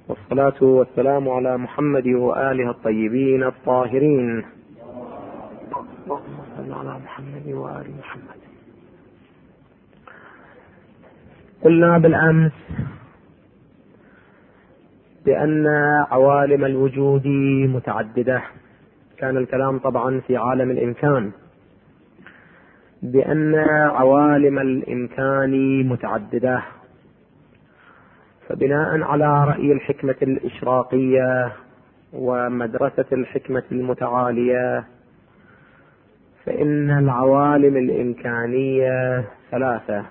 والصلاة والسلام على محمد وآله الطيبين الطاهرين. اللهم صل على محمد وآل محمد. قلنا بالأمس بأن عوالم الوجود متعددة، كان الكلام طبعا في عالم الإمكان، بأن عوالم الإمكان متعددة، فبناء على رأي الحكمة الإشراقية ومدرسة الحكمة المتعالية فإن العوالم الإمكانية ثلاثة: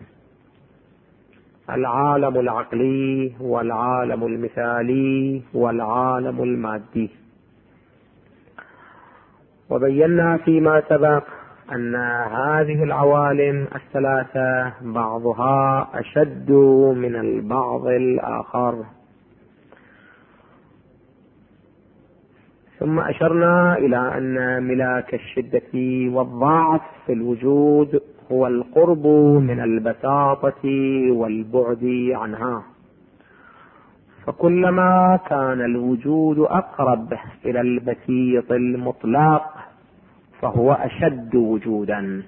العالم العقلي والعالم المثالي والعالم المادي. وبينا فيما سبق أن هذه العوالم الثلاثة بعضها أشد من البعض الآخر، ثم أشرنا إلى أن ملاك الشدة والضعف في الوجود هو القرب من البساطة والبعد عنها، فكلما كان الوجود أقرب إلى البسيط المطلق فهو أشد وجودا،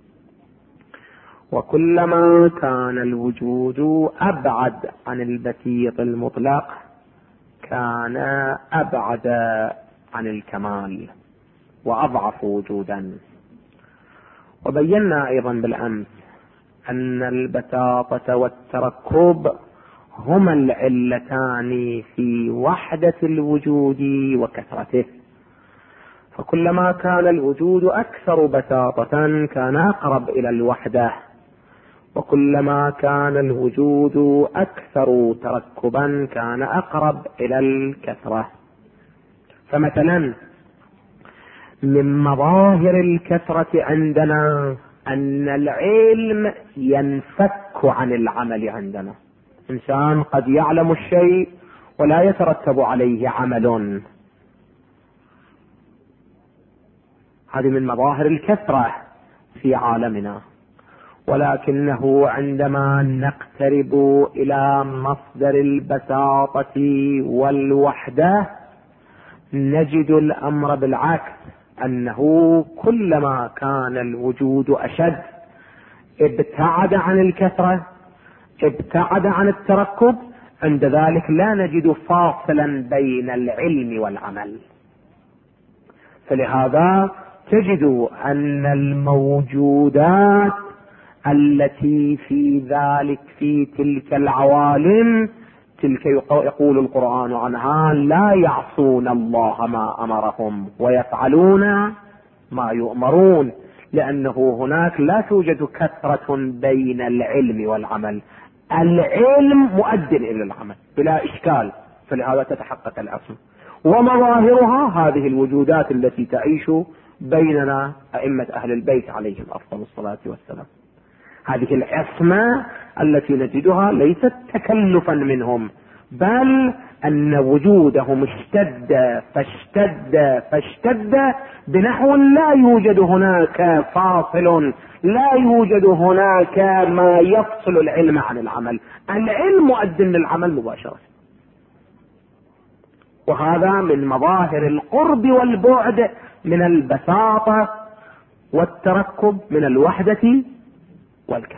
وكلما كان الوجود أبعد عن البسيط المطلق كان أبعد عن الكمال وأضعف وجودا. وبينا أيضا بالأمس أن البساطة والتركب هما العلتان في وحدة الوجود وكثرته، فكلما كان الوجود أكثر بساطة كان أقرب إلى الوحدة، وكلما كان الوجود أكثر تركبا كان أقرب إلى الكثرة. فمثلا من مظاهر الكثرة عندنا أن العلم ينفك عن العمل عندنا، إنسان قد يعلم الشيء ولا يترتب عليه عمل، هذه من مظاهر الكثرة في عالمنا. ولكنه عندما نقترب إلى مصدر البساطة والوحدة نجد الأمر بالعكس، أنه كلما كان الوجود أشد ابتعد عن الكثرة، ابتعد عن التركب، عند ذلك لا نجد فاصلا بين العلم والعمل. فلهذا تجد أن الموجودات التي في تلك العوالم تلك يقول القرآن عنها لا يعصون الله ما أمرهم ويفعلون ما يؤمرون، لأنه هناك لا توجد كثرة بين العلم والعمل، العلم مؤدٍ إلى العمل بلا إشكال، فلهذا تتحقق العصمة. ومظاهرها هذه الوجودات التي تعيش بيننا أئمة أهل البيت عليهم أفضل الصلاة والسلام، هذه العصمة التي نجدها ليست تكلفا منهم، بل أن وجودهم اشتد فاشتد بنحو لا يوجد هناك فاصل، لا يوجد هناك ما يفصل العلم عن العمل، العلم مؤد للعمل مباشرة. وهذا من مظاهر القرب والبعد من البساطة والتركب، من الوحدة والكثرة.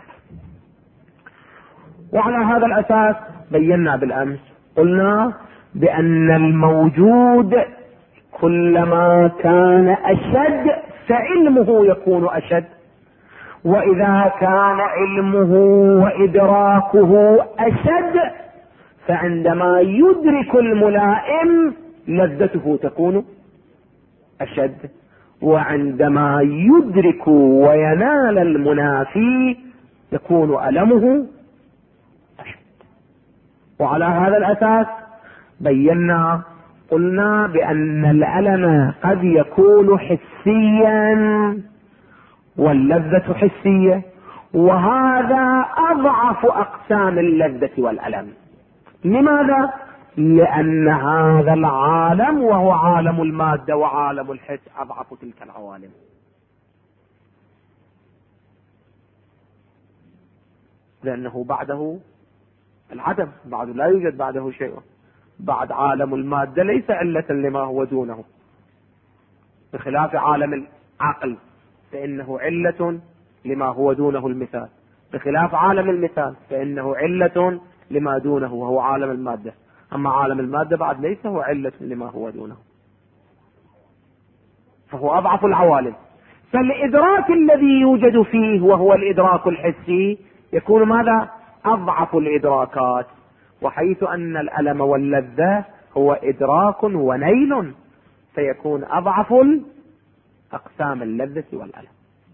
وعلى هذا الأساس بينا بالأمس، قلنا بأن الموجود كلما كان أشد فعلمه يكون أشد، وإذا كان علمه وإدراكه أشد فعندما يدرك الملائم لذته تكون أشد، وعندما يدرك وينال المنافي يكون ألمه أشد. وعلى هذا الأساس بينا قلنا بأن الألم قد يكون حسيا واللذة حسية، وهذا أضعف أقسام اللذة والألم. لماذا؟ لأن هذا العالم وهو عالم المادة وعالم الحس أضعف تلك العوالم، لأنه بعده العدم، بعد لا يوجد بعده شيء. بعد عالم المادة ليس علة لما هو دونه، بخلاف عالم العقل فإنه علة لما هو دونه المثال، بخلاف عالم المثال فإنه علة لما دونه وهو عالم المادة. أما عالم المادة بعد ليس هو علة لما هو دونه، فهو أضعف العوالم. فالإدراك الذي يوجد فيه وهو الإدراك الحسي يكون ماذا؟ أضعف الإدراكات. وحيث أن الألم واللذة هو إدراك ونيل فيكون أضعف أقسام اللذة والألم.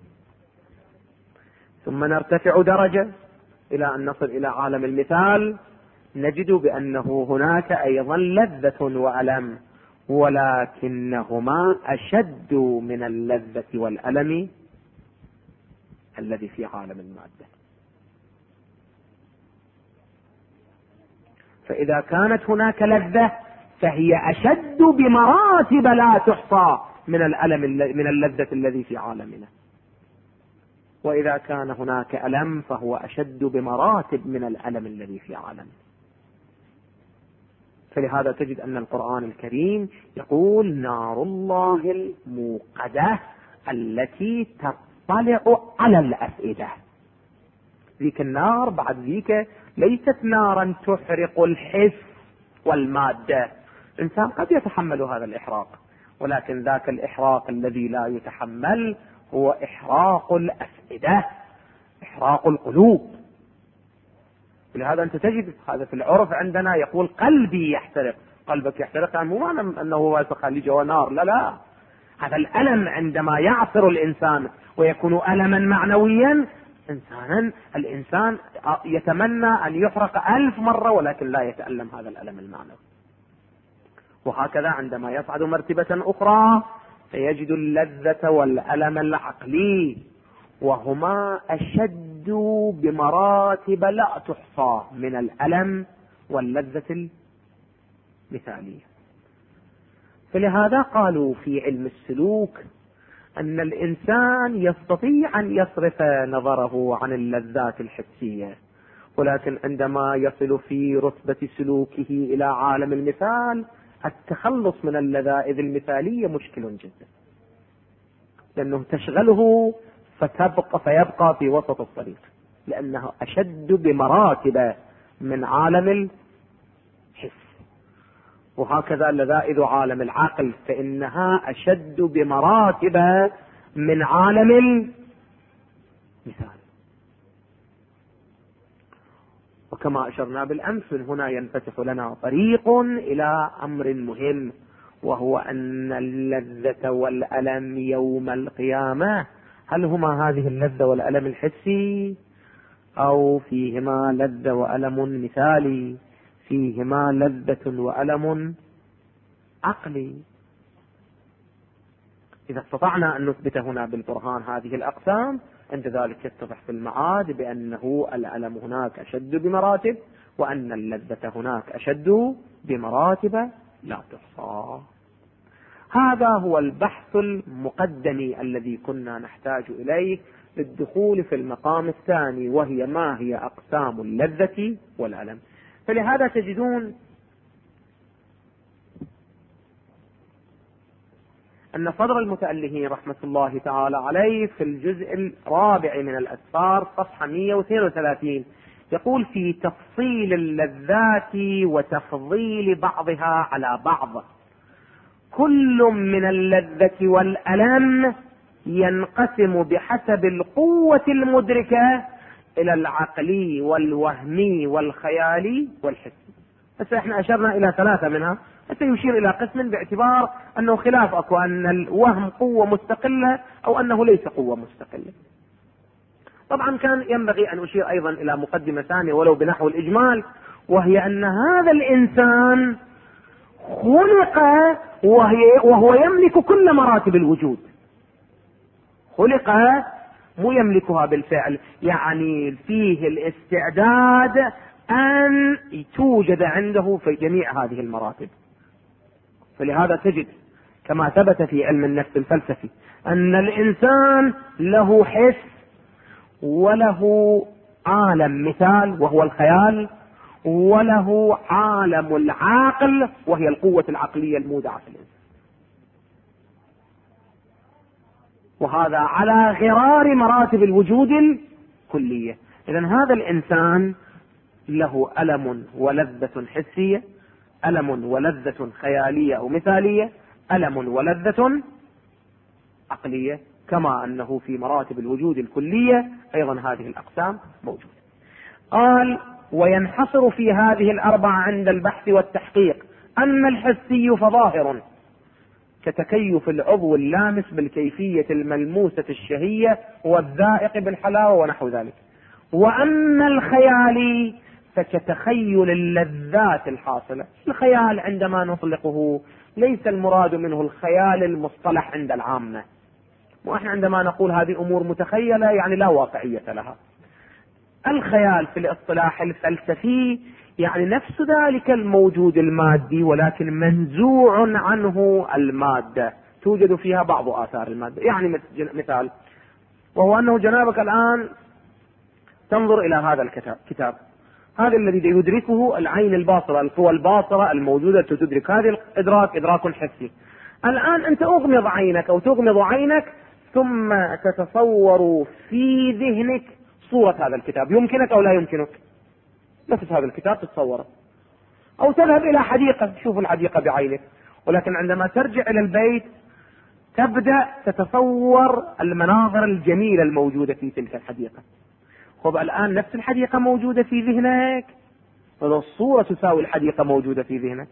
ثم نرتفع درجة إلى أن نصل إلى عالم المثال، نجد بأنه هناك أيضا لذة وألم، ولكنهما أشد من اللذة والألم الذي في عالم المادة. فإذا كانت هناك لذة فهي أشد بمراتب لا تحصى من الألم من اللذة الذي في عالمنا، وإذا كان هناك ألم فهو أشد بمراتب من الألم الذي في عالمنا. فلهذا تجد أن القرآن الكريم يقول نار الله الموقدة التي تطلع على الأفئدة. ذيك النار بعد ذيك ليست نارا تحرق الحس والمادة، الإنسان قد يتحمل هذا الإحراق، ولكن ذاك الإحراق الذي لا يتحمل هو إحراق الأفئدة، إحراق القلوب. لهذا أنت تجد هذا في العرف عندنا يقول قلبي يحترق. قلبك يحترق يعني مو معنى أنه هو خلي جوا نار، لا لا، هذا الألم عندما يعصر الإنسان ويكون ألما معنويا، الإنسان يتمنى أن يحرق 1000 مرة ولكن لا يتألم هذا الألم المعنوي. وهكذا عندما يصعد مرتبة أخرى فيجد اللذة والألم العقلي، وهما أشد بمراتب لا تحصى من الألم واللذة المثالية. فلهذا قالوا في علم السلوك أن الإنسان يستطيع أن يصرف نظره عن اللذات الحسية، ولكن عندما يصل في رتبة سلوكه إلى عالم المثال التخلص من اللذائذ المثالية مشكل جدا، لأنه تشغله فيبقى في وسط الطريق، لأنه أشد بمراتب من عالم الحس. وهكذا لذائذ عالم العقل فإنها أشد بمراتب من عالم المثال. وكما أشرنا بالأمس من هنا ينفتح لنا طريق إلى أمر مهم، وهو أن اللذة والألم يوم القيامة هل هما هذه اللذة والألم الحسي أو فيهما لذة وألم مثالي، فيهما لذة وألم عقلي؟ إذا استطعنا أن نثبت هنا بالبرهان هذه الأقسام عند ذلك يتضح في المعاد بأنه الألم هناك أشد بمراتب، وأن اللذة هناك أشد بمراتب لا تحصى. هذا هو البحث المقدم الذي كنا نحتاج إليه للدخول في المقام الثاني، وهي ما هي أقسام اللذة والألم. فلهذا تجدون أن صدر المتألهين رحمة الله تعالى عليه في الجزء الرابع من الأسفار صفحة 132 يقول في تفصيل اللذات وتفضيل بعضها على بعض: كل من اللذة والألم ينقسم بحسب القوة المدركة إلى العقلي والوهمي والخيالي والحسي. بس احنا أشرنا إلى 3 منها، حتى يشير إلى قسم باعتبار أنه خلاف أكو أن الوهم قوة مستقلة أو أنه ليس قوة مستقلة. طبعا كان ينبغي أن أشير أيضا إلى مقدمة ثانية ولو بنحو الإجمال، وهي أن هذا الإنسان خلق وهو يملك كل مراتب الوجود، خلق مو يملكها بالفعل، يعني فيه الاستعداد أن توجد عنده في جميع هذه المراتب. فلهذا تجد كما ثبت في علم النفس الفلسفي أن الإنسان له حس وله عالم مثال وهو الخيال، وله عالم العاقل وهي القوة العقلية المودعة في الإنسان، وهذا على غرار مراتب الوجود الكلية. إذن هذا الإنسان له ألم ولذة حسية، ألم ولذة خيالية أو مثالية، ألم ولذة عقلية، كما أنه في مراتب الوجود الكلية أيضا هذه الأقسام موجودة. قال: وينحصر في هذه الأربعة عند البحث والتحقيق. أما الحسي فظاهر كتكيف العضو اللامس بالكيفية الملموسة الشهية والذائق بالحلاوة ونحو ذلك. وأما الخيالي فكتخيل اللذات الحاصلة. الخيال عندما نطلقه ليس المراد منه الخيال المصطلح عند العامة، وإحنا عندما نقول هذه أمور متخيلة يعني لا واقعية لها. الخيال في الاصطلاح الفلسفي يعني نفس ذلك الموجود المادي ولكن منزوع عنه المادة، توجد فيها بعض آثار المادة. يعني مثال، وهو أنه جنابك الآن تنظر إلى هذا الكتاب، هذا الذي يدركه العين الباصرة، القوى الباصرة الموجودة تدرك، هذا الإدراك إدراك حسي. الآن أنت أغمض عينك أو تغمض عينك ثم تتصور في ذهنك صورة هذا الكتاب، يمكنك أو لا يمكنك؟ نفس هذا الكتاب تتصوره. أو تذهب إلى حديقة تشوف الحديقة بعينك، ولكن عندما ترجع إلى البيت تبدأ تتصور المناظر الجميلة الموجودة في تلك الحديقة. طب الآن نفس الحديقة موجودة في ذهنك، ولو الصورة تساوي الحديقة موجودة في ذهنك؟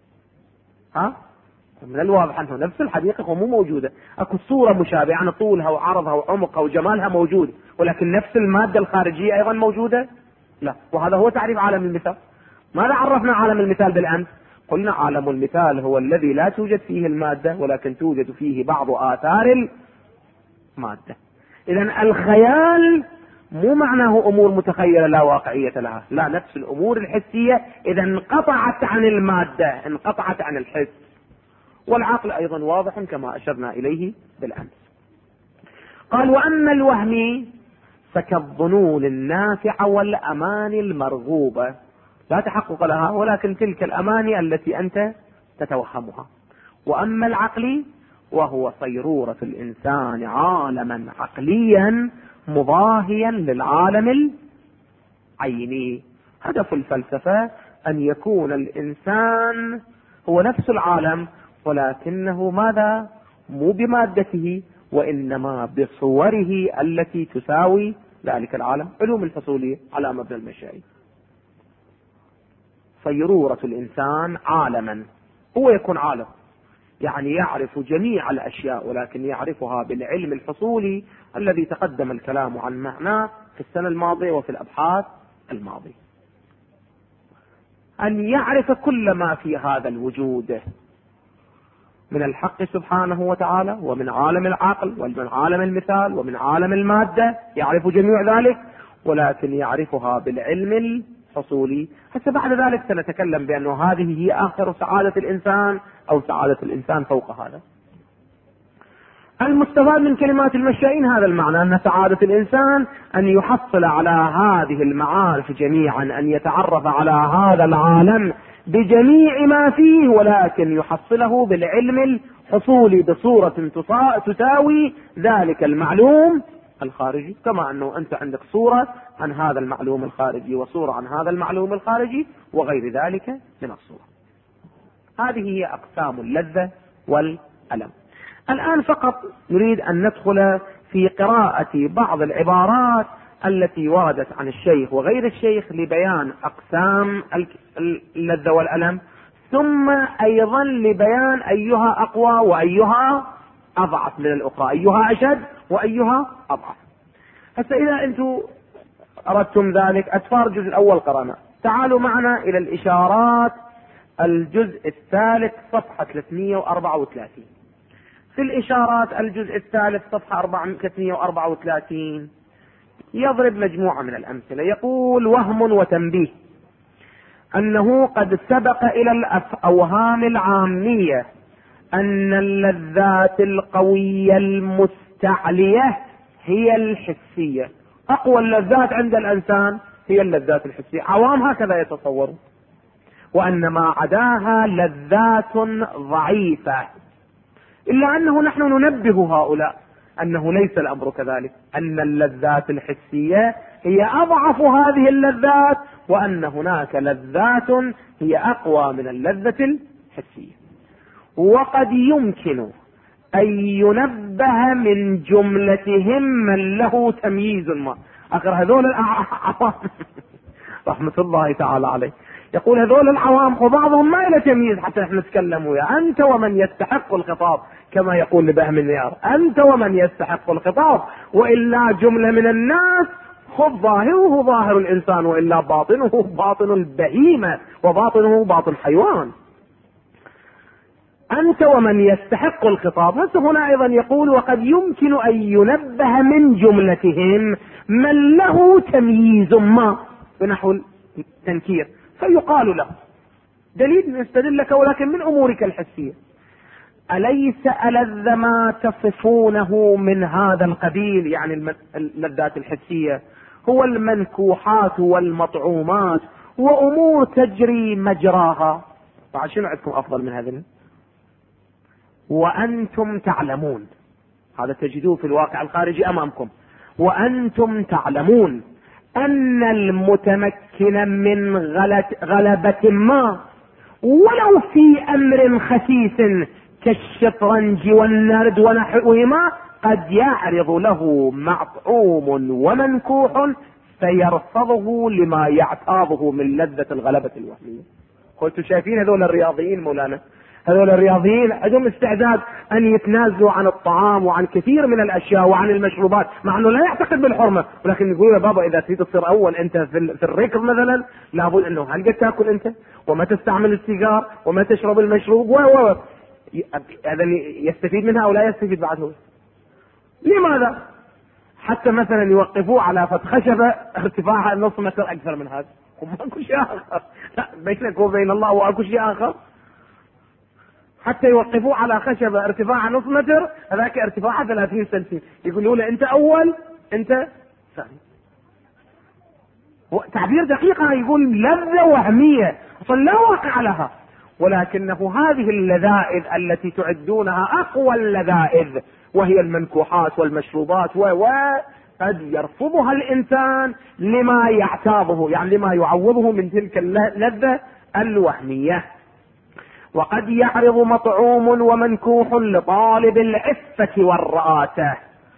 من الواضح أنه نفس الحديقة ومو موجودة. أكو صورة مشابهة، يعني طولها وعرضها وعمقها وجمالها موجود، ولكن نفس المادة الخارجية أيضا موجودة؟ لا. وهذا هو تعريف عالم المثال. ماذا عرفنا عالم المثال بالأمس؟ قلنا عالم المثال هو الذي لا توجد فيه المادة ولكن توجد فيه بعض آثار المادة. إذن الخيال مو معناه أمور متخيلة لا واقعية لها، لا، نفس الأمور الحسية إذا انقطعت عن المادة، انقطعت عن الحس. والعقل أيضا واضح كما أشرنا إليه بالأمس. قال: وأما الوهمي فكالظنون النافعة والأماني المرغوبة، لا تحقق لها ولكن تلك الأماني التي أنت تتوهمها. وأما العقلي وهو صيرورة الإنسان عالما عقليا مضاهيا للعالم العيني. هدف الفلسفة أن يكون الإنسان هو نفس العالم، ولكنه ماذا؟ مو بمادته وإنما بصوره التي تساوي ذلك العالم. علوم الفصولية على مبنى المشاعر. صيرورة الإنسان عالما، هو يكون عالم يعني يعرف جميع الأشياء ولكن يعرفها بالعلم الفصولي الذي تقدم الكلام عن معناه في السنة الماضية وفي الأبحاث الماضية. أن يعرف كل ما في هذا الوجود من الحق سبحانه وتعالى ومن عالم العقل ومن عالم المثال ومن عالم المادة، يعرف جميع ذلك ولكن يعرفها بالعلم الفصولي. حتى بعد ذلك سنتكلم بأنه هذه هي آخر سعادة الإنسان أو سعادة الإنسان فوق هذا. المستفاد من كلمات المشائين هذا المعنى، أن سعادة الإنسان أن يحصل على هذه المعارف جميعا، أن يتعرف على هذا العالم بجميع ما فيه ولكن يحصله بالعلم الحصولي بصورة تساوي ذلك المعلوم الخارجي، كما أنه أنت عندك صورة عن هذا المعلوم الخارجي وصورة عن هذا المعلوم الخارجي وغير ذلك من الصورة. هذه هي أقسام اللذة والألم. الآن فقط نريد أن ندخل في قراءة بعض العبارات التي وردت عن الشيخ وغير الشيخ لبيان أقسام اللذة والألم، ثم أيضا لبيان أيها أقوى وأيها أضعف من الأخرى، أيها أشد وأيها أضعف. حتى إذا أنتم أردتم ذلك، أسفار الجزء الأول قرأنا، تعالوا معنا إلى الإشارات الجزء الثالث صفحة 334. في الإشارات الجزء الثالث صفحة 334 يضرب مجموعة من الأمثلة. يقول: وهم وتنبيه أنه قد سبق إلى الأوهام العامية أن اللذات القوية المستعلية هي الحسية. أقوى اللذات عند الإنسان هي اللذات الحسية. عوام هكذا يتصورون، وأن ما عداها لذات ضعيفة، إلا أنه نحن ننبه هؤلاء أنه ليس الأمر كذلك، أن اللذات الحسية هي أضعف هذه اللذات، وأن هناك لذات هي أقوى من اللذة الحسية. وقد يمكن أن ينبه من جملتهم من له تمييز ما. آخر هذول العوام رحمة الله تعالى عليه يقول هذول العوام وبعضهم ما له تمييز حتى نحن نتكلم وياه. أنت ومن يستحق الخطاب، كما يقول لبهم النيار، أنت ومن يستحق الخطاب، وإلا جملة من الناس خذ ظاهره ظاهر الإنسان، وإلا باطنه باطن البهيمة وباطنه باطن حيوان. أنت ومن يستحق الخطاب. هسه هنا أيضا يقول وقد يمكن أن ينبه من جملتهم من له تمييز ما بنحو التنكير، فيقال له دليل يستدل لك ولكن من أمورك الحسية. أليس ألذ ما تصفونه من هذا القبيل، يعني اللذات الحسية، هو المنكوحات والمطعومات وأمور تجري مجراها. بعد شنو عندكم أفضل من هذا؟ وأنتم تعلمون، هذا تجدوه في الواقع الخارجي أمامكم، وأنتم تعلمون أن المتمكن من غلبة ما ولو في أمر خسيس كالشطرنج والنرد ونحوهما قد يعرض له مطعوم ومنكوح فيرفضه لما يعتاضه من لذة الغلبة الوهمية. قلت شايفين هذول الرياضيين مولانا، هذول الرياضيين عندهم استعداد ان يتنازلوا عن الطعام وعن كثير من الاشياء وعن المشروبات، مع انه لا يعتقد بالحرمه، ولكن يقول يا بابا اذا تريد تصير اول انت في الركض مثلا لابد انه هل قد تاكل انت، وما تستعمل السيجار، وما تشرب المشروب هذا يستفيد منها او لا يستفيد بعده. لماذا؟ حتى مثلا يوقفوه على فت خشبه ارتفاعها نص متر اكثر من هذا، وماكو شيء اخر، لا بينك وبين الله واكو شيء اخر. حتى يوقفوه على خشبة ارتفاعها نص متر، هذاك ارتفاعها 30 سنتي، يقولوا له انت اول انت ثاني. تعبير دقيق، يقول لذة وهمية اصلا لا واقع لها، ولكنه هذه اللذائذ التي تعدونها اقوى اللذائذ وهي المنكوحات والمشروبات قد يرفضها الانسان لما يعتاضه، يعني لما يعوضه من تلك اللذة الوهمية. وقد يعرض مطعوم ومنكوح لطالب العفة والرئاسة.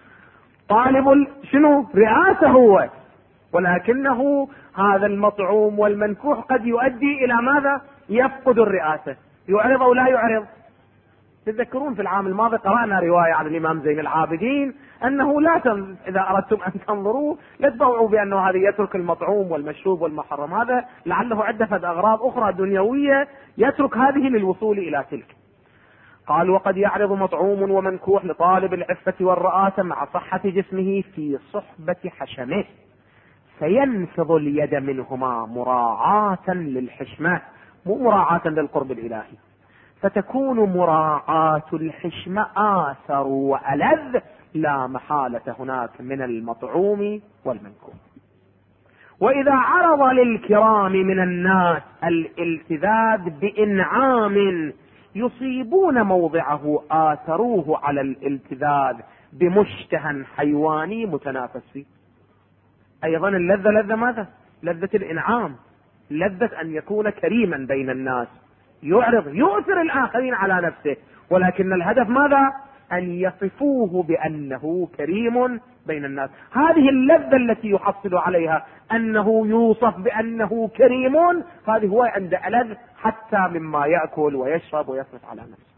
طالب شنو؟ رئاسة هو، ولكنه هذا المطعوم والمنكوح قد يؤدي الى ماذا؟ يفقد الرئاسة. يعرض او لا يعرض؟ تذكرون في العام الماضي قرأنا رواية عن الامام زين العابدين انه اذا اردتم ان تنظروا لا تضوعوا بانه هذا يترك المطعوم والمشروب والمحرم، هذا لعله عدة اغراض اخرى دنيوية يترك هذه للوصول الى تلك. قال وقد يعرض مطعوم ومنكوح لطالب العفة والرئاسة مع صحة جسمه في صحبة حشمه، فينفض اليد منهما مراعاة للحشمة، مو مراعاة للقرب الالهي، فتكون مراعاة الحشمة آثر وألذ لا محالة هناك من المطعوم والمنكوح. وإذا عرض للكرام من الناس الالتذاذ بإنعام يصيبون موضعه آثروه على الالتذاذ بمشتهى حيواني متنافس فيه. أيضا اللذة لذة ماذا؟ لذة الإنعام، لذة أن يكون كريما بين الناس، يؤثر الآخرين على نفسه، ولكن الهدف ماذا؟ أن يصفوه بأنه كريم بين الناس. هذه اللذة التي يحصل عليها أنه يوصف بأنه كريم، هذه هو عند ألذ حتى مما يأكل ويشرب ويصرف على نفسه.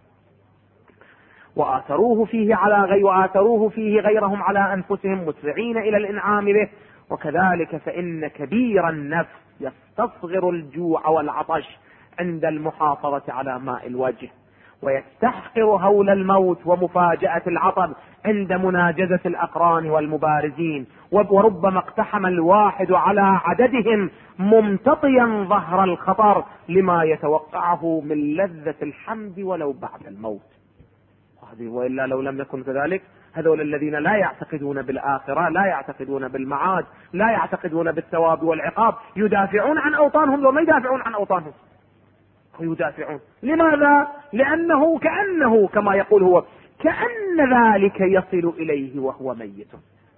وآثروه فيه غيرهم على أنفسهم مسرعين إلى الإنعام به. وكذلك فإن كبير النفس يستصغر الجوع والعطش عند المحافظة على ماء الوجه، ويستحقر هول الموت ومفاجأة العطب عند مناجزة الأقران والمبارزين، وربما اقتحم الواحد على عددهم ممتطيا ظهر الخطر لما يتوقعه من لذة الحمد ولو بعد الموت. وإلا لو لم يكن كذلك هذول الذين لا يعتقدون بالآخرة، لا يعتقدون بالمعاد، لا يعتقدون بالثواب والعقاب، يدافعون عن أوطانهم وما يدافعون عن أوطانهم. يدافعون لماذا؟ لأنه كأنه كما يقول هو كأن ذلك يصل إليه وهو ميت.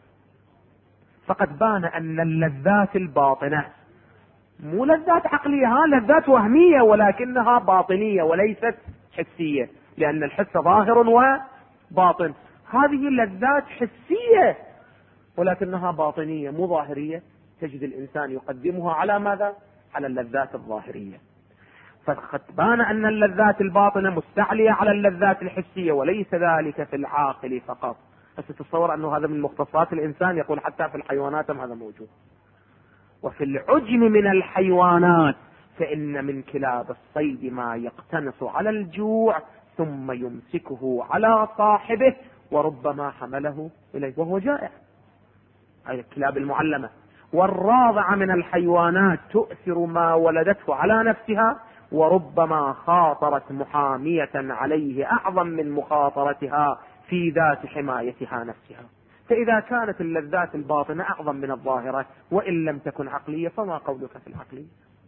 فقد بان أن اللذات الباطنة مو لذات عقلية، لذات وهمية ولكنها باطنية وليست حسية، لأن الحس ظاهر وباطن. هذه اللذات حسية ولكنها باطنية مو ظاهرية. تجد الإنسان يقدمها على ماذا؟ على اللذات الظاهرية. فقد بان أن اللذات الباطنة مستعلية على اللذات الحسية، وليس ذلك في العاقل فقط. بس تتصور أنه هذا من مختصات الإنسان، يقول حتى في الحيوانات هذا موجود. وفي العجم من الحيوانات فإن من كلاب الصيد ما يقتنص على الجوع ثم يمسكه على صاحبه وربما حمله إليه وهو جائع. هذه الكلاب المعلمة. والراضع من الحيوانات تؤثر ما ولدته على نفسها وربما خاطرت محامية عليه أعظم من مخاطرتها في ذات حمايتها نفسها. فإذا كانت اللذات الباطنة أعظم من الظاهرة وإن لم تكن عقلية فما قولك في العقلية؟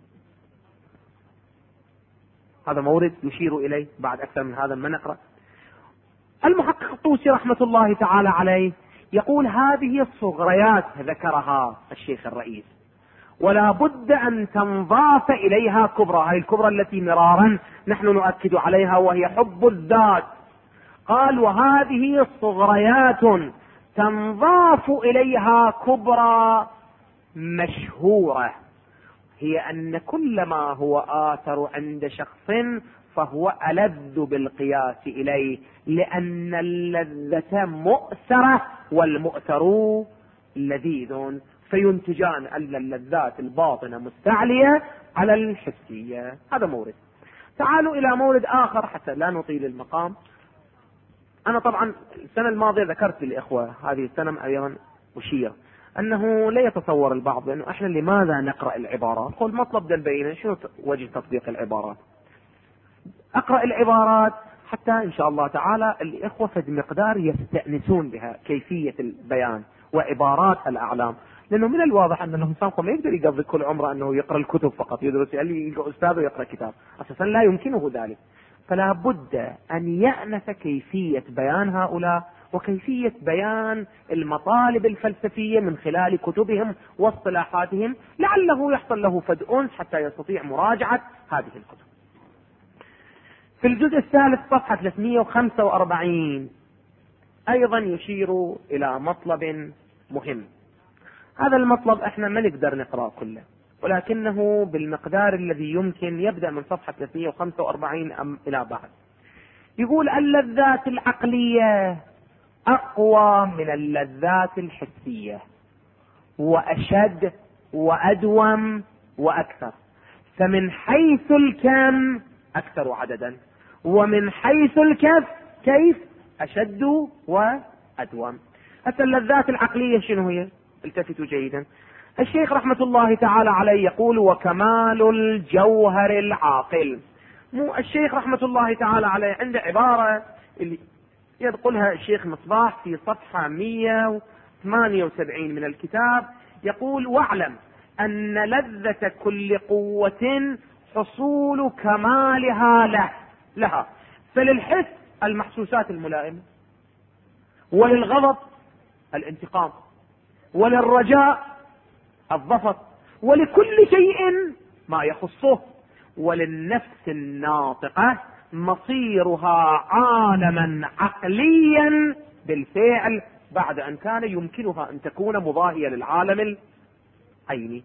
هذا مورد يشير إليه. بعد أكثر من هذا ما نقرأ. المحقق الطوسي رحمة الله تعالى عليه يقول هذه الصغريات ذكرها الشيخ الرئيس ولا بد أن تنضاف إليها كبرى، هذه الكبرى التي مرارا نحن نؤكد عليها وهي حب الذات. قال وهذه الصغريات تنضاف إليها كبرى مشهورة، هي أن كل ما هو آثر عند شخص فهو ألذ بالقياس إليه، لأن اللذة مؤثرة والمؤثر لذيذ، فينتجان أن اللذات الباطنة مستعلية على الحسية. هذا مورد. تعالوا إلى مورد آخر حتى لا نطيل المقام. أنا طبعا السنة الماضية ذكرت للإخوة، هذه السنة أيضا أشير أنه لا يتصور البعض أنه إحنا لماذا نقرأ العبارات. قل مطلب دلبينا شنو وجه تطبيق العبارات. أقرأ العبارات حتى إن شاء الله تعالى الإخوة فد مقدار يستأنسون بها كيفية البيان وعبارات الأعلام، لأنه من الواضح أن الإنسان ما يقدر يقضي كل عمره أنه يقرأ الكتب فقط، يدرس يلقى أستاذ ويقرأ كتاب، أساسا لا يمكنه ذلك. فلا بد أن يأنس كيفية بيان هؤلاء وكيفية بيان المطالب الفلسفية من خلال كتبهم واصطلاحاتهم، لعله يحصل له فد أنس حتى يستطيع مراجعة هذه الكتب. في الجزء الثالث صفحة 345 أيضا يشير إلى مطلب مهم. هذا المطلب احنا ما نقدر نقرأ كله، ولكنه بالمقدار الذي يمكن يبدأ من صفحة 345 إلى بعد. يقول اللذات العقلية أقوى من اللذات الحسية وأشد وأدوم وأكثر، فمن حيث الكم أكثر عددا، ومن حيث الكيف أشد وأدوم. حتى اللذات العقلية شنو هي؟ التفتوا جيدا. الشيخ رحمة الله تعالى عليه يقول وكمال الجوهر العاقل. مو الشيخ رحمة الله تعالى عليه عنده عبارة اللي يقولها الشيخ مصباح في صفحة 178 من الكتاب، يقول واعلم أن لذة كل قوة حصول كمالها لها. فللحس المحسوسات الملائمة، وللغضب الانتقام، وللرجاء الظفر، ولكل شيء ما يخصه، وللنفس الناطقة مصيرها عالما عقليا بالفعل بعد أن كان يمكنها أن تكون مضاهية للعالم العيني.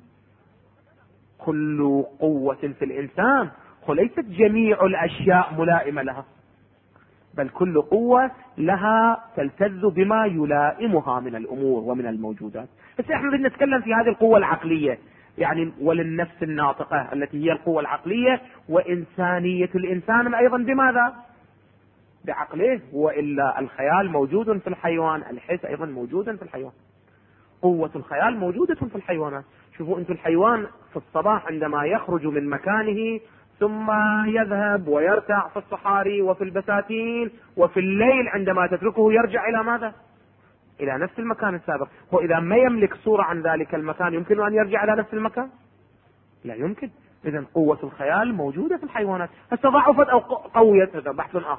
كل قوة في الإنسان وليست جميع الأشياء ملائمة لها، بل كل قوة لها تلتذ بما يلائمها من الأمور ومن الموجودات. بس احنا بدنا نتكلم في هذه القوة العقلية، يعني وللنفس الناطقة التي هي القوة العقلية، وإنسانية الإنسان أيضا بماذا؟ بعقله. وإلا الخيال موجود في الحيوان، الحس أيضا موجود في الحيوان، قوة الخيال موجودة في الحيوانات. شوفوا أنتم الحيوان في الصباح عندما يخرج من مكانه ثم يذهب ويرتع في الصحاري وفي البساتين، وفي الليل عندما تتركه يرجع إلى ماذا؟ إلى نفس المكان السابق. وإذا ما يملك صورة عن ذلك المكان يمكن أن يرجع إلى نفس المكان؟ لا يمكن. إذن قوة الخيال موجودة في الحيوانات، هسه ضعفت أو قويت هذا بحث آخر.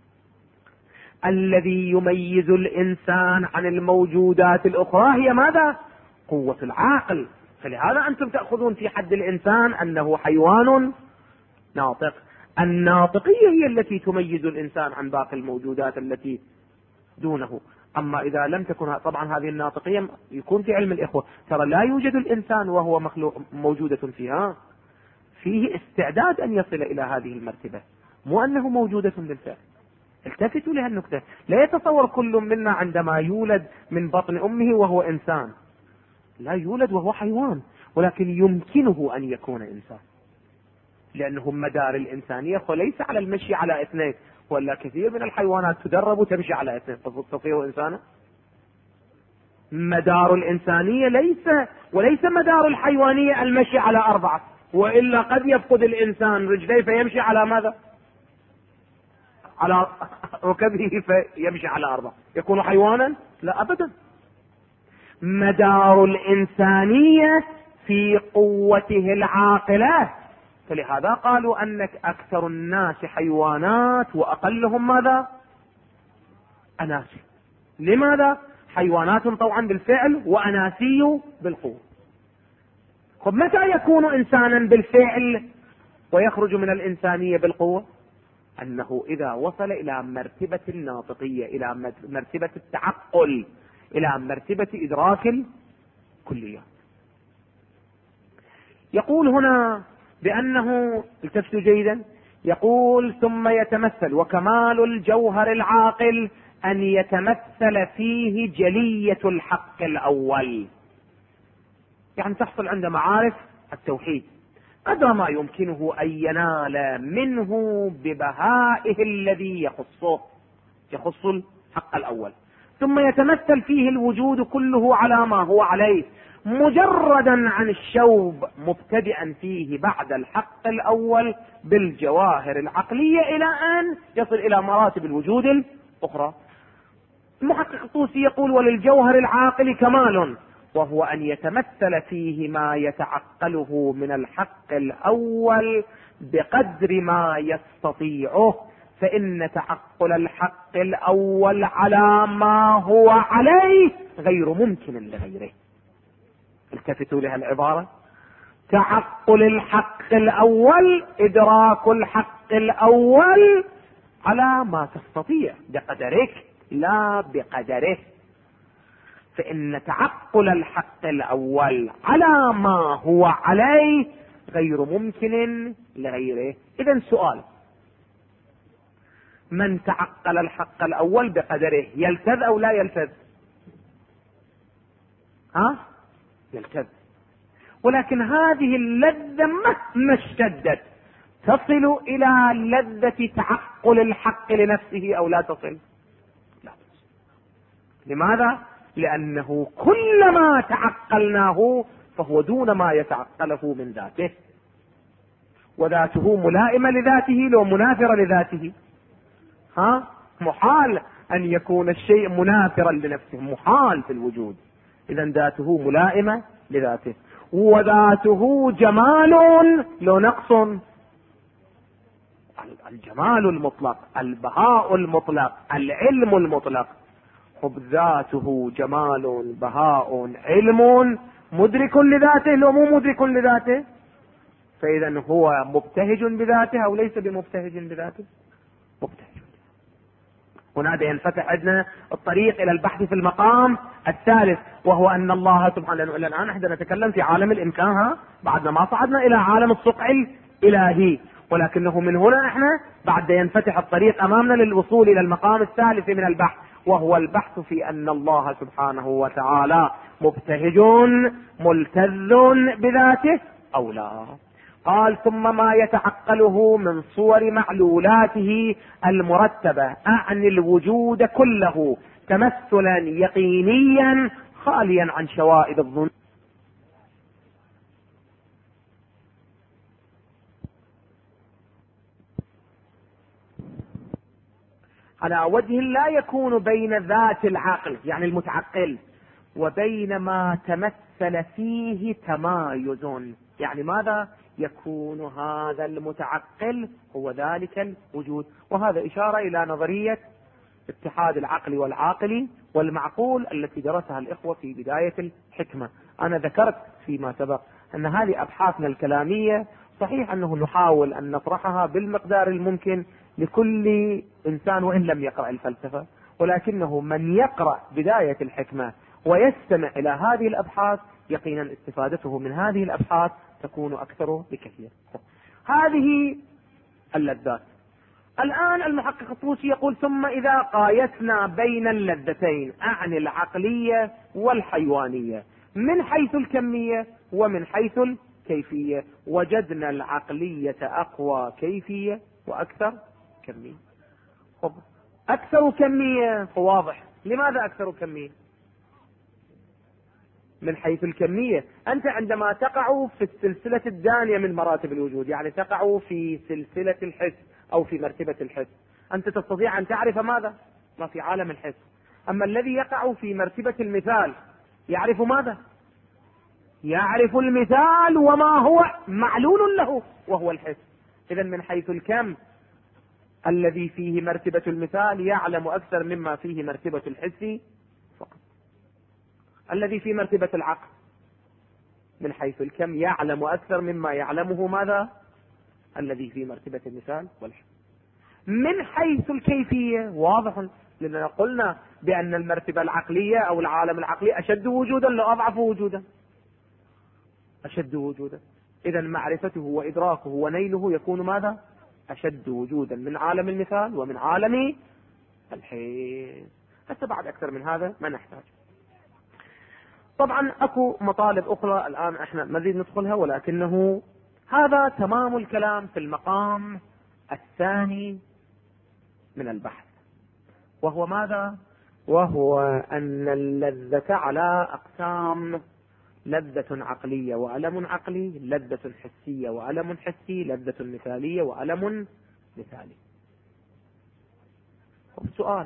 الذي يميز الإنسان عن الموجودات الأخرى هي ماذا؟ قوة العقل. فلهذا أنتم تأخذون في حد الإنسان أنه حيوان ناطق. الناطقية هي التي تميز الإنسان عن باقي الموجودات التي دونه. أما إذا لم تكن طبعا هذه الناطقية يكون في علم الإخوة ترى لا يوجد الإنسان وهو مخلوق موجودة فيها، فيه استعداد أن يصل إلى هذه المرتبة، مو أنه موجودة بالفعل. التفتوا لهالنكتة. لا يتصور كل منا عندما يولد من بطن أمه وهو إنسان، لا يولد وهو حيوان، ولكن يمكنه أن يكون إنسان، لأنه مدار الإنسانية وليس على المشي على اثنين، ولا كثير من الحيوانات تدرب تمشي على اثنين تصير إنسانا. مدار الإنسانية وليس مدار الحيوانية المشي على 4، وإلا قد يفقد الإنسان رجليه فيمشي على ماذا؟ على ركبه فيمشي على 4، يكون حيوانا؟ لا أبدا. مدار الإنسانية في قوته العاقلة، فلهذا قالوا أنك أكثر الناس حيوانات وأقلهم ماذا؟ أناسي. لماذا؟ حيوانات طوعا بالفعل وأناسي بالقوة. طب متى يكون إنسانا بالفعل ويخرج من الإنسانية بالقوة؟ أنه إذا وصل إلى مرتبة الناطقية، إلى مرتبة التعقل، إلى مرتبة إدراك الكليات. يقول هنا بأنه، التفتوا جيدا، يقول ثم يتمثل وكمال الجوهر العاقل أن يتمثل فيه جلية الحق الأول، يعني تحصل عند معارف التوحيد قدر ما يمكنه أن ينال منه ببهائه الذي يخص الحق الأول. ثم يتمثل فيه الوجود كله على ما هو عليه مجردا عن الشوب، مبتدئا فيه بعد الحق الأول بالجواهر العقلية إلى أن يصل إلى مراتب الوجود الأخرى. المحقق الطوسي يقول وللجوهر العاقل كمال، وهو أن يتمثل فيه ما يتعقله من الحق الأول بقدر ما يستطيعه، فإن تعقل الحق الأول على ما هو عليه غير ممكن لغيره. التفتوا لها العبارة. تعقل الحق الأول، إدراك الحق الأول على ما تستطيع بقدرك لا بقدره، فإن تعقل الحق الأول على ما هو عليه غير ممكن لغيره. إذن سؤال: من تعقل الحق الأول بقدره يلتذ أو لا يلتذ؟ يلتذ. ولكن هذه اللذة مهما اشتدت تصل إلى لذة تعقل الحق لنفسه أو لا تصل؟ لا تصل. لماذا؟ لأنه كلما تعقلناه فهو دون ما يتعقله من ذاته، وذاته ملائمة لذاته لو منافرة لذاته. محال أن يكون الشيء منافرا لنفسه، محال في الوجود. إذن ذاته ملائمة لذاته، وذاته جمال لو نقص. الجمال المطلق، البهاء المطلق، العلم المطلق. خب ذاته جمال بهاء علم مدرك لذاته لو مو مدرك لذاته، فإذا هو مبتهج بذاته أو ليس بمبتهج بذاته؟ مبتهج. هنا ينفتح عندنا الطريق إلى البحث في المقام الثالث، وهو أن الله سبحانه. لأنه الآن احنا نتكلم في عالم الإمكان، بعدنا ما صعدنا إلى عالم الصقع الإلهي، ولكنه من هنا احنا بعد ينفتح الطريق أمامنا للوصول إلى المقام الثالث من البحث، وهو البحث في أن الله سبحانه وتعالى مبتهج ملتذ بذاته أو لا. قال ثم ما يتعقله من صور معلولاته المرتبة، أعني الوجود كله تمثلا يقينيا خاليا عن شوائب الظن. على وجه لا يكون بين ذات العقل يعني المتعقل وبين ما تمثل فيه تمايز. يعني ماذا؟ يكون هذا المتعقل هو ذلك الوجود. وهذا إشارة إلى نظرية اتحاد العقل والعاقل والمعقول التي درسها الإخوة في بداية الحكمة. أنا ذكرت فيما سبق أن هذه أبحاثنا الكلامية صحيح أنه نحاول أن نطرحها بالمقدار الممكن لكل إنسان وإن لم يقرأ الفلسفة، ولكنه من يقرأ بداية الحكمة ويستمع إلى هذه الأبحاث يقينا استفادته من هذه الأبحاث تكون أكثر بكثير. هذه اللذات. الآن المحقق الطوسي يقول: ثم إذا قايسنا بين اللذتين أعني العقلية والحيوانية من حيث الكمية ومن حيث الكيفية وجدنا العقلية أقوى كيفية وأكثر كمية. أكثر كمية واضح. لماذا أكثر كمية؟ من حيث الكمية. أنت عندما تقع في السلسلة الدانية من مراتب الوجود، يعني تقع في سلسلة الحس أو في مرتبة الحس، أنت تستطيع أن تعرف ماذا؟ ما في عالم الحس. أما الذي يقع في مرتبة المثال يعرف ماذا؟ يعرف المثال وما هو معلول له وهو الحس. إذن من حيث الكم الذي فيه مرتبة المثال يعلم أكثر مما فيه مرتبة الحس فقط. الذي في مرتبة العقل من حيث الكم يعلم أكثر مما يعلمه ماذا؟ الذي في مرتبة المثال والحس. من حيث الكيفية واضح، لأننا قلنا بأن المرتبة العقلية أو العالم العقلي أشد وجودا لا أضعف وجودا، أشد وجودا. إذا معرفته وإدراكه ونيله يكون ماذا؟ أشد وجودا من عالم المثال ومن عالم الحس. حتى بعد أكثر من هذا ما نحتاج. طبعا أكو مطالب أخرى الآن احنا مزيد ندخلها، ولكنه هذا تمام الكلام في المقام الثاني من البحث، وهو ماذا؟ وهو أن اللذة على أقسام: لذة عقلية وألم عقلي، لذة حسية وألم حسي، لذة مثالية وألم مثالي. سؤال: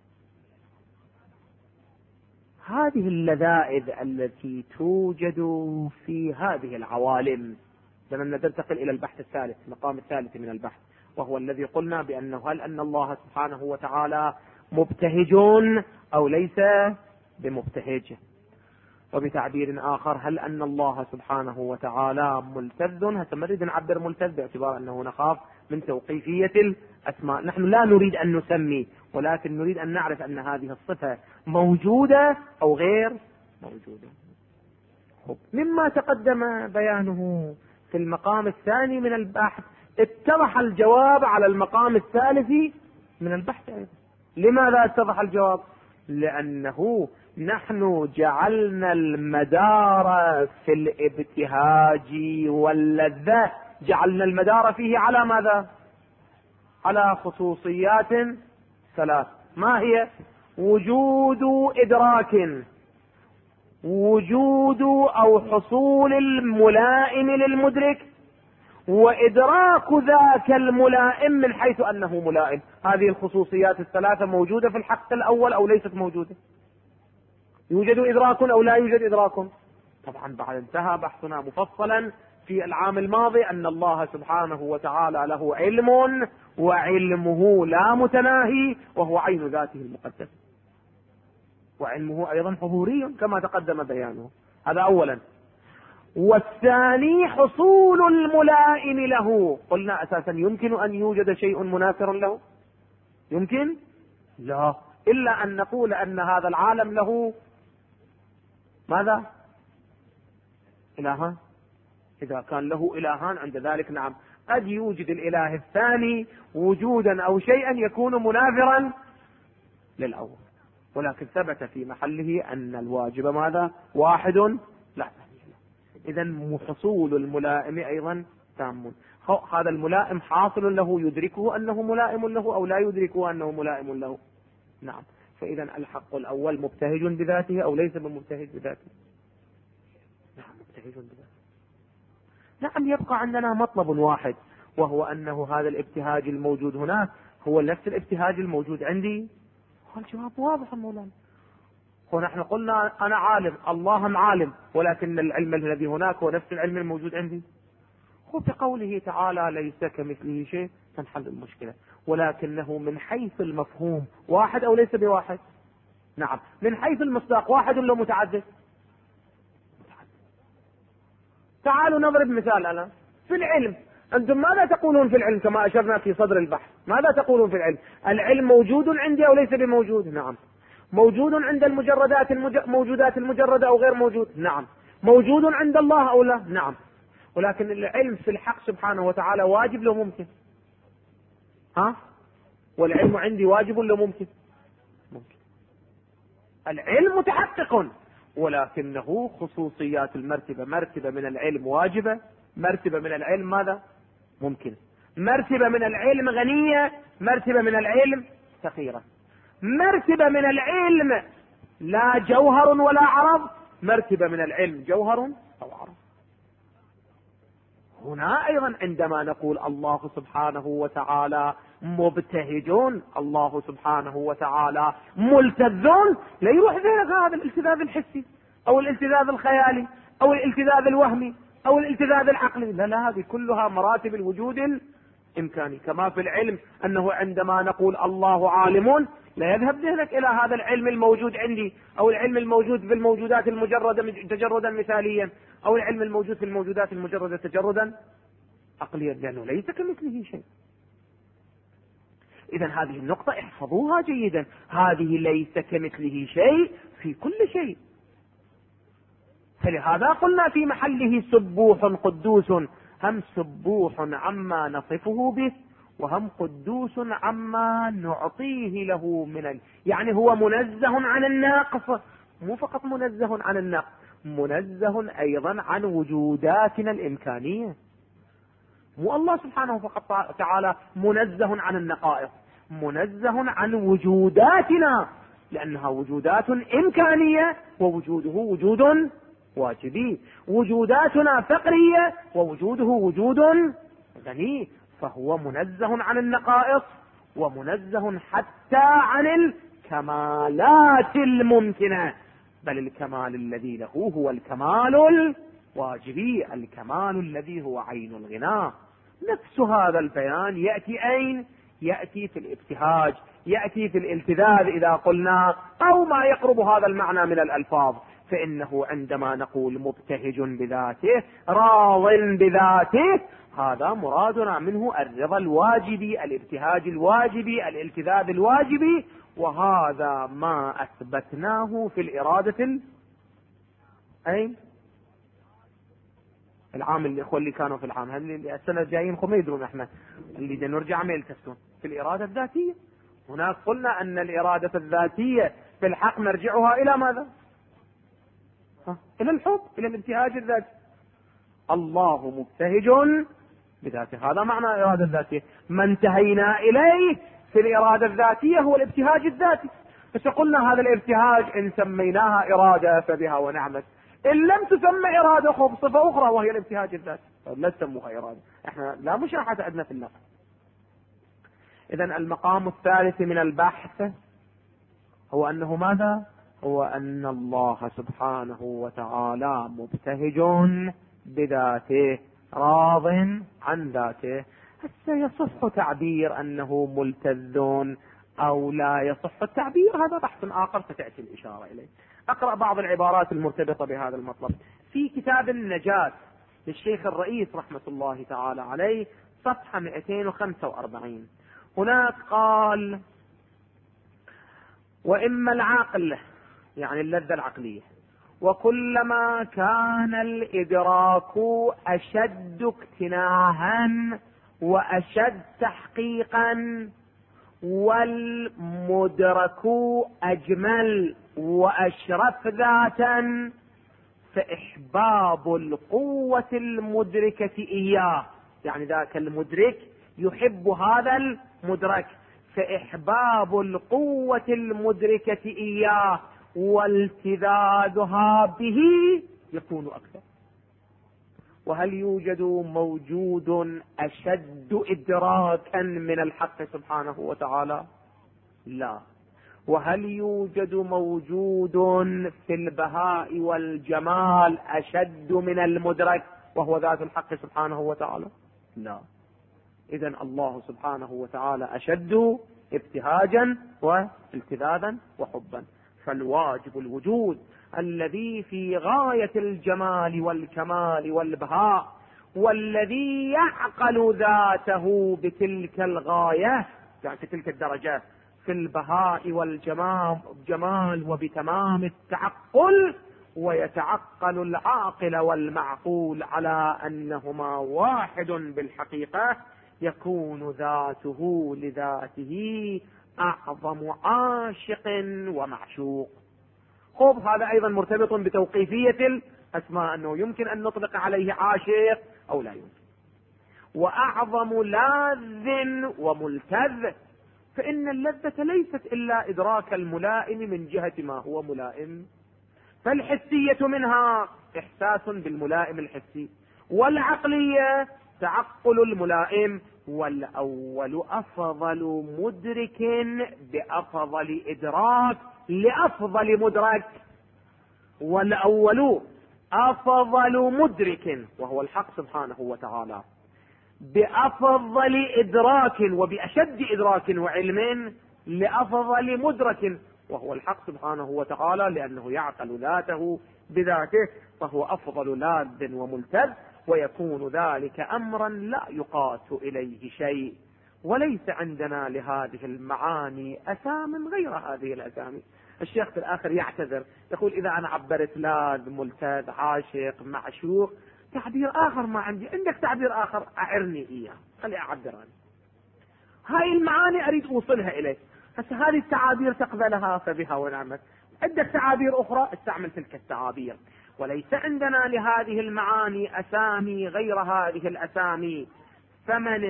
هذه اللذائذ التي توجد في هذه العوالم، لما ننتقل إلى البحث الثالث، المقام الثالث من البحث، وهو الذي قلنا بأنه هل أن الله سبحانه وتعالى مبتهج أو ليس بمبتهج؟ وبتعبير آخر: هل أن الله سبحانه وتعالى ملتذ؟ هسه نريد نعبر ملتذ باعتبار أنه نخاف من توقيفية الأسماء. نحن لا نريد أن نسمي، ولكن نريد أن نعرف أن هذه الصفة موجودة أو غير موجودة. مما تقدم بيانه في المقام الثاني من البحث اتضح الجواب على المقام الثالث من البحث أيضا. لماذا اتضح الجواب؟ لأنه نحن جعلنا المدار في الابتهاج واللذة، جعلنا المدار فيه على ماذا؟ على خصوصيات ثلاث. ما هي؟ وجود إدراك، وجود أو حصول الملائم للمدرك، وإدراك ذاك الملائم من حيث أنه ملائم. هذه الخصوصيات الثلاثة موجودة في الحق الأول أو ليست موجودة؟ يوجد إدراك أو لا يوجد إدراك؟ طبعا بعد انتهى بحثنا مفصلا في العام الماضي أن الله سبحانه وتعالى له علم، وعلمه لا متناهي، وهو عين ذاته المقدسة، وعلمه أيضا حضوري كما تقدم بيانه. هذا أولا. والثاني حصول الملائم له. قلنا أساسا يمكن أن يوجد شيء منافر له؟ يمكن؟ لا، إلا أن نقول أن هذا العالم له ماذا؟ إلهان. إذا كان له إلهان عند ذلك نعم قد يوجد الإله الثاني وجودا أو شيئا يكون منافرا للأول، ولكن ثبت في محله أن الواجب ماذا؟ واحد لا. إذن حصول الملائم أيضا تام. هذا الملائم حاصل له يدركه أنه ملائم له أو لا يدركه أنه ملائم له؟ نعم. فإذا الحق الأول مبتهج بذاته أو ليس بمبتهج بذاته؟ نعم مبتهج بذاته. نعم. يبقى عندنا مطلب واحد، وهو أنه هذا الابتهاج الموجود هناك هو نفس الابتهاج الموجود عندي. الجواب واضح مولانا. ونحن قلنا أنا عالم، الله عالم، ولكن العلم الذي هناك هو نفس العلم الموجود عندي. هو بقوله تعالى ليس كمثله شيء تنحل المشكلة، ولكنه من حيث المفهوم واحد أو ليس بواحد؟ نعم. من حيث المصداق واحد ولا متعدد؟ تعالوا نضرب مثال الآن في العلم. أنتم ماذا تقولون في العلم كما أشرنا في صدر البحث؟ ماذا تقولون في العلم؟ العلم موجود عندي أو ليس بموجود؟ نعم. موجود عند موجودات المجردة أو غير موجود؟ نعم. موجود عند الله أو لا؟ نعم. ولكن العلم في الحق سبحانه وتعالى واجب لو ممكن؟ والعلم عندي واجب لو ممكن؟ ممكن. العلم متحقق، ولكنه خصوصيات المرتبة. مرتبة من العلم واجبة، مرتبة من العلم ماذا؟ ممكن. مرتبة من العلم غنية، مرتبة من العلم فقيرة. مرتبة من العلم لا جوهر ولا عرض، مرتبة من العلم جوهر أو عرض. هنا أيضا عندما نقول الله سبحانه وتعالى مبتهجون، الله سبحانه وتعالى ملتذون، لا يروح ذلك هذا الالتذاذ الحسي أو الالتذاذ الخيالي أو الالتذاذ الوهمي أو الالتذاذ العقلي. لا، هذه كلها مراتب الوجود الإمكاني. كما في العلم أنه عندما نقول الله عالمون لا يذهب ذهنك إلى هذا العلم الموجود عندي أو العلم الموجود في الموجودات المجردة تجردا مثاليا أو العلم الموجود في الموجودات المجردة تجردا عقليا، لأنه ليس كمثله شيء. إذن هذه النقطة احفظوها جيدا، هذه ليس كمثله شيء في كل شيء. فلهذا قلنا في محله سبوح قدوس، هم سبوح عما نصفه به وهم قدوس عما نعطيه له من يعني هو منزه عن الناقص، مو فقط منزه عن النقص، منزه أيضا عن وجوداتنا الإمكانية. مو الله سبحانه فقط تعالى منزه عن النقائص، منزه عن وجوداتنا، لأنها وجودات إمكانية ووجوده وجود واجبي. وجوداتنا فقرية ووجوده وجود غني. فهو منزه عن النقائص ومنزه حتى عن الكمالات الممكنة، بل الكمال الذي له هو الكمال الواجبي، الكمال الذي هو عين الغناء. نفس هذا البيان يأتي أين؟ يأتي في الابتهاج، يأتي في الالتذاذ إذا قلنا، أو ما يقرب هذا المعنى من الألفاظ. فإنه عندما نقول مبتهج بذاته راض بذاته، هذا مرادنا منه الرضا الواجبي، الابتهاج الواجبي، الالتذاذ الواجبي، وهذا ما أثبتناه في الإرادة العام الإخوة اللي كانوا في العام السنة الجايين هم يدرون احنا اللي نرجع ما يلتفتون في الإرادة الذاتية. هناك قلنا أن الإرادة الذاتية في الحق مرجعها إلى ماذا؟ إلى الحب، إلى الابتهاج الذاتي. الله مبتهج بذاته، هذا معنى الإرادة الذاتية. ما انتهينا إليه في الإرادة الذاتية هو الابتهاج الذاتي. فقلنا هذا الابتهاج إن سميناها إرادة فبها ونعمت، إن لم تسمى إرادة صفة أخرى وهي الابتهاج الذاتي، لا تسموها إرادة. احنا لا مشاحة عندنا في النقل. إذن المقام الثالث من البحث هو أنه ماذا؟ هو أن الله سبحانه وتعالى مبتهج بذاته راض عن ذاته. هسه يصح تعبير أنه ملتذ أو لا يصح التعبير، هذا بحث آخر ستأتي الإشارة إليه. أقرأ بعض العبارات المرتبطة بهذا المطلب في كتاب النجاة للشيخ الرئيس رحمة الله تعالى عليه، صفحة 245. هناك قال: وإما العقل، يعني اللذة العقلية، وكلما كان الإدراك أشد اكتناها وأشد تحقيقا والمدرك أجمل وأشرف ذاتا، فإحباب القوة المدركة إياه، يعني ذاك المدرك يحب هذا المدرك، فإحباب القوة المدركة إياه والتذاذها به يكون أكثر. وهل يوجد موجود أشد إدراكا من الحق سبحانه وتعالى؟ لا. وهل يوجد موجود في البهاء والجمال أشد من المدرك وهو ذات الحق سبحانه وتعالى؟ لا. إذن الله سبحانه وتعالى أشد ابتهاجا والتذاذا وحبا. فالواجب الوجود الذي في غاية الجمال والكمال والبهاء، والذي يعقل ذاته بتلك الغاية، يعني في تلك الدرجة في البهاء والجمال وبتمام التعقل، ويتعقل العاقل والمعقول على أنهما واحد بالحقيقة، يكون ذاته لذاته أعظم عاشق ومعشوق. خب هذا أيضا مرتبط بتوقيفية الأسماء، أنه يمكن أن نطلق عليه عاشق أو لا يمكن. وأعظم لاذ وملتذ، فإن اللذة ليست إلا إدراك الملائم من جهة ما هو ملائم، فالحسية منها إحساس بالملائم الحسي، والعقلية تعقل الملائم. والأول أفضل مدرك بأفضل إدراك لأفضل مدرك، والأول أفضل مدرك وهو الحق سبحانه وتعالى بأفضل إدراك وبأشد إدراك وعلم لأفضل مدرك وهو الحق سبحانه وتعالى، لأنه يعقل ذاته بذاته، فهو أفضل لاذ وملتذ، ويكون ذلك أمرا لا يقاس إليه شيء. وليس عندنا لهذه المعاني أسام غير هذه الأسامي. الشيخ في الآخر يعتذر، يقول إذا أنا عبرت لاذ ملتذ عاشق معشوق تعبير آخر ما عندك تعبير آخر أعرني إياه، خلي أعبر عنه. هاي المعاني أريد أوصلها إليك، هسه هذه التعابير تقبلها فبها ونعمت، عندك تعابير أخرى استعمل تلك التعابير. وليس عندنا لهذه المعاني أسامي غير هذه الأسامي، فمن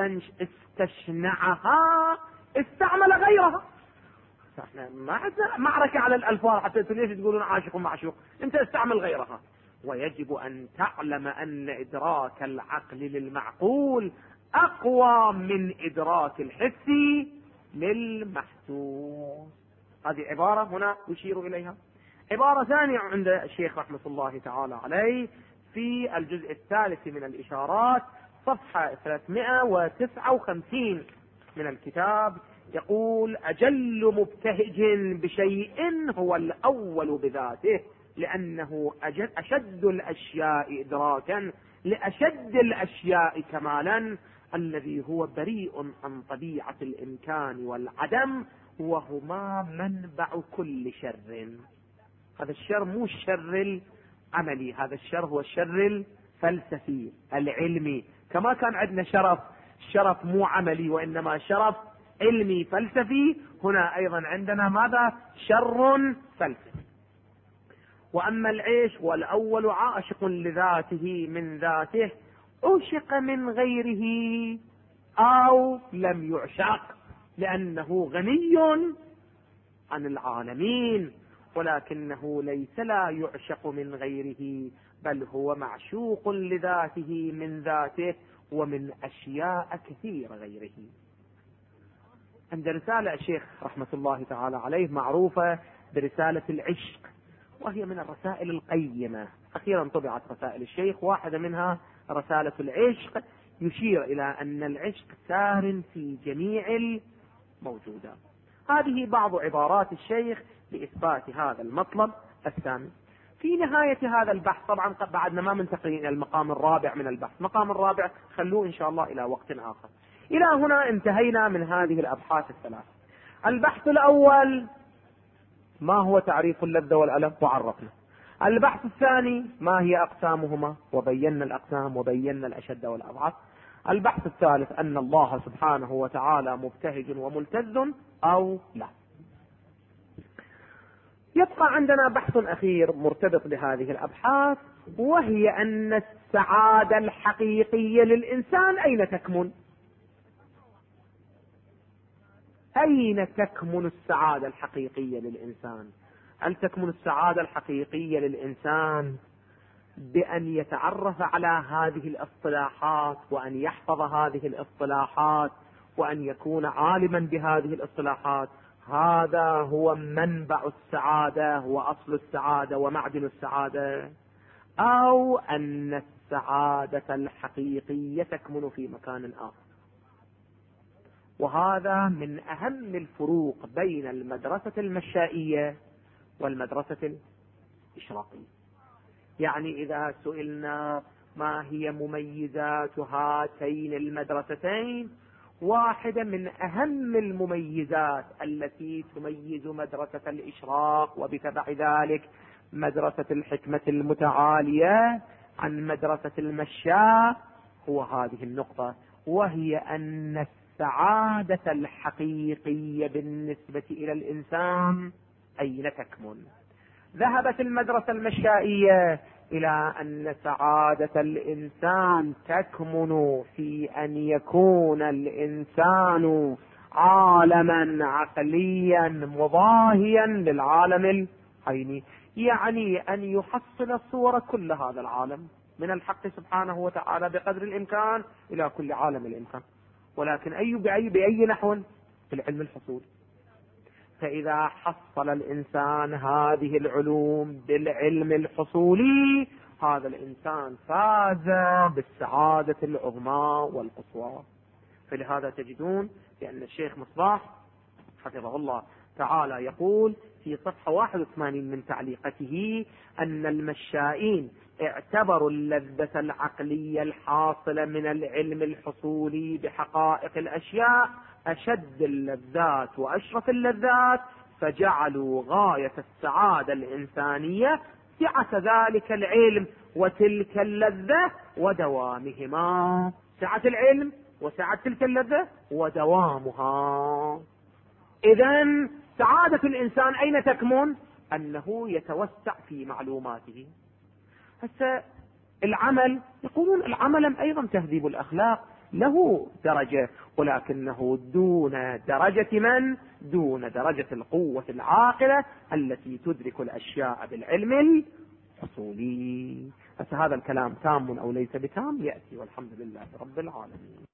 استشنعها استعمل غيرها. احنا ما عندنا معركة على الألفاظ حتى ليش تقولون عاشق ومعشوق، انت استعمل غيرها. ويجب أن تعلم أن إدراك العقل للمعقول أقوى من إدراك الحس للمحسوس. هذه عبارة هنا يشير إليها. عبارة ثانية عند الشيخ رحمة الله تعالى عليه في الجزء الثالث من الإشارات صفحة 359 من الكتاب، يقول: أجل مبتهج بشيء هو الأول بذاته، لأنه أشد الأشياء إدراكا لأشد الأشياء كمالا، الذي هو بريء عن طبيعة الإمكان والعدم، وهما منبع كل شر. هذا الشر مو الشر العملي، هذا الشر هو الشر الفلسفي العلمي. كما كان عندنا شرف مو عملي وإنما شرف علمي فلسفي، هنا أيضا عندنا ماذا؟ شر فلسفي. وأما العيش والأول عاشق لذاته من ذاته، عشق من غيره أو لم يعشق، لأنه غني عن العالمين، ولكنه ليس لا يعشق من غيره، بل هو معشوق لذاته من ذاته ومن أشياء كثيرة غيره. عند رسالة الشيخ رحمة الله تعالى عليه معروفة برسالة العشق، وهي من الرسائل القيمة، أخيرا طبعت رسائل الشيخ، واحدة منها رسالة العشق، يشير إلى أن العشق سار في جميع الموجودات. هذه بعض عبارات الشيخ لإثبات هذا المطلب الثاني. في نهاية هذا البحث، طبعا بعدنا ما منتقلين إلى المقام الرابع من البحث، المقام الرابع خلوه إن شاء الله إلى وقت آخر. إلى هنا انتهينا من هذه الأبحاث الثلاث. البحث الأول: ما هو تعريف اللذة والألم وعرفنا. البحث الثاني: ما هي أقسامهما وبينا الأقسام وبينا الأشد والأضعف. البحث الثالث: أن الله سبحانه وتعالى مبتهج وملتذ أو لا. يبقى عندنا بحث أخير مرتبط بهذه الأبحاث، وهي أن السعادة الحقيقية للإنسان أين تكمن؟ أين تكمن السعادة الحقيقية للإنسان؟ هل تكمن السعادة الحقيقية للإنسان بأن يتعرف على هذه الاصطلاحات وأن يحفظ هذه الاصطلاحات وأن يكون عالما بهذه الاصطلاحات، هذا هو منبع السعادة وأصل السعادة ومعدن السعادة، أو أن السعادة الحقيقية تكمن في مكان آخر. وهذا من أهم الفروق بين المدرسة المشائية والمدرسة الإشراقية. يعني إذا سئلنا ما هي مميزات هاتين المدرستين، واحدة من أهم المميزات التي تميز مدرسة الإشراق وبتبع ذلك مدرسة الحكمة المتعالية عن مدرسة المشاء هو هذه النقطة، وهي أن السعادة الحقيقية بالنسبة إلى الإنسان أين تكمن؟ ذهبت المدرسة المشائية إلى أن سعادة الإنسان تكمن في أن يكون الإنسان عالما عقليا مضاهيا للعالم العيني، يعني أن يحصل صور كل هذا العالم من الحق سبحانه وتعالى بقدر الإمكان إلى كل عالم الإمكان، ولكن بأي نحو؟ في العلم الحصولي. فإذا حصل الإنسان هذه العلوم بالعلم الحصولي، هذا الإنسان فاز بالسعادة العظمى والقصوى. فلهذا تجدون بأن الشيخ مصباح حفظه الله تعالى يقول في صفحة 81 من تعليقته أن المشائين اعتبروا اللذة العقلية الحاصلة من العلم الحصولي بحقائق الأشياء أشد اللذات وأشرف اللذات، فجعلوا غاية السعادة الإنسانية سعة ذلك العلم وتلك اللذة ودوامهما، سعة العلم وسعة تلك اللذة ودوامها. إذن سعادة الإنسان أين تكمن؟ أنه يتوسع في معلوماته. هسه العمل، يقولون العمل أيضا تهذيب الأخلاق له درجة، ولكنه دون درجة من؟ دون درجة القوة العاقلة التي تدرك الأشياء بالعلم الحصولي. هسه هذا الكلام تام أو ليس بتام يأتي، والحمد لله رب العالمين.